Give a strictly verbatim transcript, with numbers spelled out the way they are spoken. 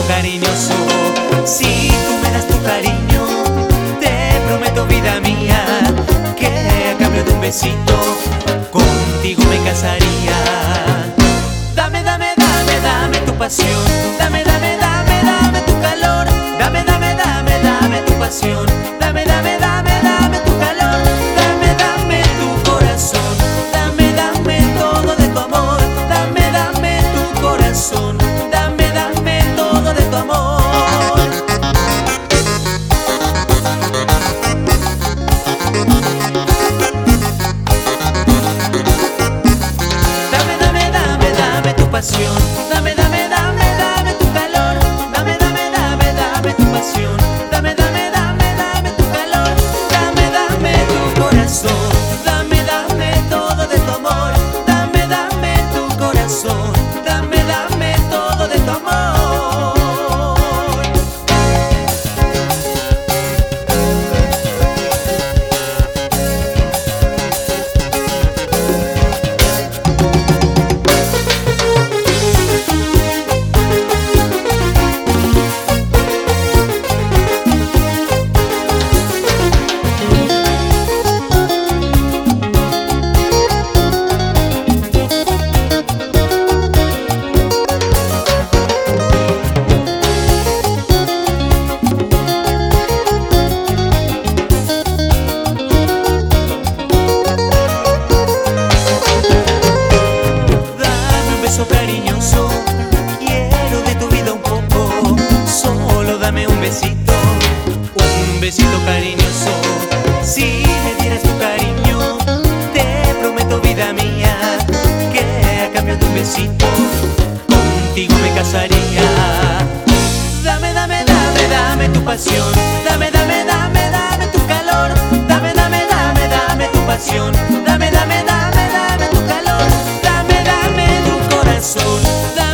cariñoso. Si tú me das tu cariño, te prometo, vida mía, que a cambio de un besito contigo me casaría. Dame, dame, dame, dame tu pasión. Dame, dame, dame, dame tu calor. Dame, dame, dame, dame tu pasión. Dame, dame, dame, dame tu calor. Dame, dame tu corazón. Dame, dame todo de tu amor. Dame, dame tu corazón. Dame, dame todo de tu amor. Dame, dame, dame, dame tu pasión. Dame, dame, dame, dame tu calor. Dame, dame, dame, dame tu pasión. Dame, dame, dame, dame tu calor. Dame, dame tu corazón. Dame, dame todo de tu amor. Dame, dame tu corazón. Dame, dame todo de tu amor. Cariñoso, quiero de tu vida un poco. Solo dame un besito, un besito cariñoso. Si me dieras tu cariño, te prometo, vida mía, que a cambio de un besito contigo me casaría. Dame, dame, dame, dame tu pasión. Dame, dame, dame, dame tu calor. Dame, dame, dame, dame tu pasión. Dame, dame, dame, dame tu calor. Dame, dame tu corazón.